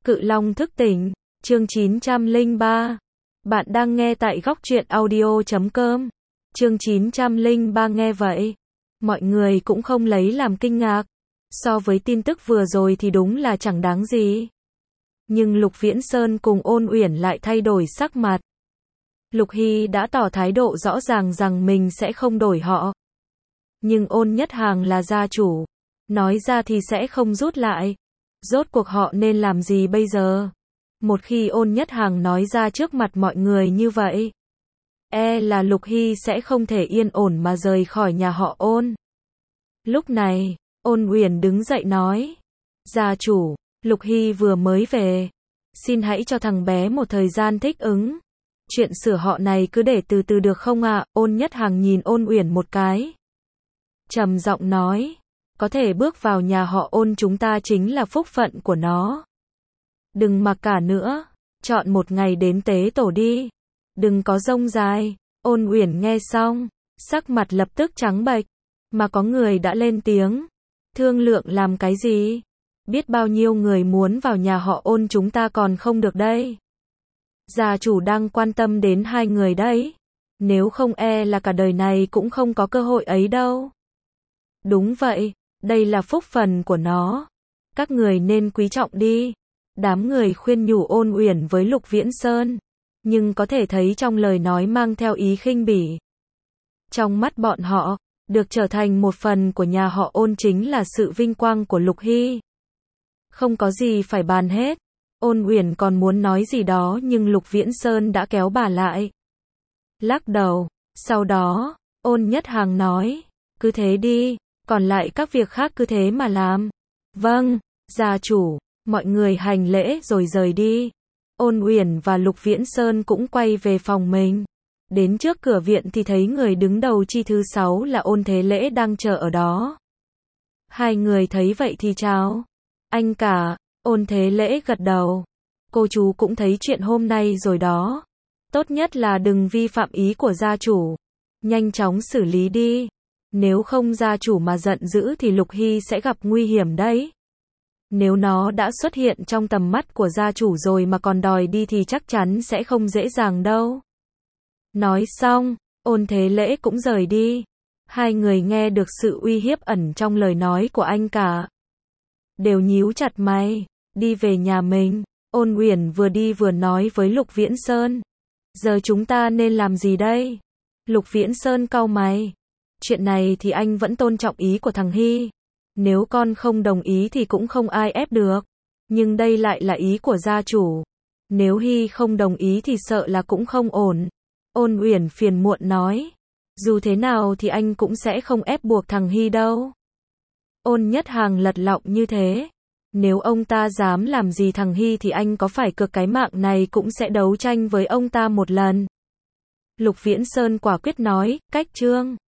Cự Long thức tỉnh, chương 903. Bạn đang nghe tại góc truyện audio.com. Chương 903 nghe vậy. Mọi người cũng không lấy làm kinh ngạc. So với tin tức vừa rồi thì đúng là chẳng đáng gì. Nhưng Lục Viễn Sơn cùng Ôn Uyển lại thay đổi sắc mặt. Lục Hy đã tỏ thái độ rõ ràng rằng mình sẽ không đổi họ. Nhưng Ôn Nhất Hàng là gia chủ. Nói ra thì sẽ không rút lại. Rốt cuộc họ nên làm gì bây giờ? Một khi Ôn Nhất Hàng nói ra trước mặt mọi người như vậy, là Lục Hy sẽ không thể yên ổn mà rời khỏi nhà họ Ôn. Lúc này, Ôn Uyển đứng dậy nói, gia chủ, Lục Hy vừa mới về, xin hãy cho thằng bé một thời gian thích ứng. Chuyện sửa họ này cứ để từ từ được không ạ? Ôn Nhất Hàng nhìn Ôn Uyển một cái, trầm giọng nói, có thể bước vào nhà họ Ôn chúng ta chính là phúc phận của nó. Đừng mặc cả nữa, chọn một ngày đến tế tổ đi, đừng có rông dài. Ôn Uyển nghe xong, sắc mặt lập tức trắng bệch, mà có người đã lên tiếng, thương lượng làm cái gì? Biết bao nhiêu người muốn vào nhà họ Ôn chúng ta còn không được đây. Gia chủ đang quan tâm đến hai người đấy, nếu không là cả đời này cũng không có cơ hội ấy đâu. Đúng vậy, đây là phúc phần của nó, các người nên quý trọng đi. Đám người khuyên nhủ Ôn Uyển với Lục Viễn Sơn, nhưng có thể thấy trong lời nói mang theo ý khinh bỉ. Trong mắt bọn họ, được trở thành một phần của nhà họ Ôn chính là sự vinh quang của Lục Hy. Không có gì phải bàn hết. Ôn Uyển còn muốn nói gì đó nhưng Lục Viễn Sơn đã kéo bà lại. Lắc đầu, sau đó, Ôn Nhất Hàng nói, cứ thế đi, còn lại các việc khác cứ thế mà làm. Vâng, gia chủ. Mọi người hành lễ rồi rời đi. Ôn Uyển và Lục Viễn Sơn cũng quay về phòng mình. Đến trước cửa viện thì thấy người đứng đầu chi thứ 6 là Ôn Thế Lễ đang chờ ở đó. Hai người thấy vậy thì chào. Anh cả. Ôn Thế Lễ gật đầu. Cô chú cũng thấy chuyện hôm nay rồi đó. Tốt nhất là đừng vi phạm ý của gia chủ. Nhanh chóng xử lý đi. Nếu không gia chủ mà giận dữ thì Lục Hy sẽ gặp nguy hiểm đấy. Nếu nó đã xuất hiện trong tầm mắt của gia chủ rồi mà còn đòi đi thì chắc chắn sẽ không dễ dàng đâu. Nói xong, Ôn Thế Lễ cũng rời đi. Hai người nghe được sự uy hiếp ẩn trong lời nói của anh cả, đều nhíu chặt mày, đi về nhà mình. Ôn Uyển vừa đi vừa nói với Lục Viễn Sơn, giờ chúng ta nên làm gì đây? Lục Viễn Sơn cau mày, chuyện này thì anh vẫn tôn trọng ý của thằng Hy. Nếu con không đồng ý thì cũng không ai ép được. Nhưng đây lại là ý của gia chủ. Nếu Hy không đồng ý thì sợ là cũng không ổn. Ôn Uyển phiền muộn nói. Dù thế nào thì anh cũng sẽ không ép buộc thằng Hy đâu. Ôn Nhất Hàng lật lọng như thế. Nếu ông ta dám làm gì thằng Hy thì anh có phải cược cái mạng này cũng sẽ đấu tranh với ông ta một lần. Lục Viễn Sơn quả quyết nói, cách chương.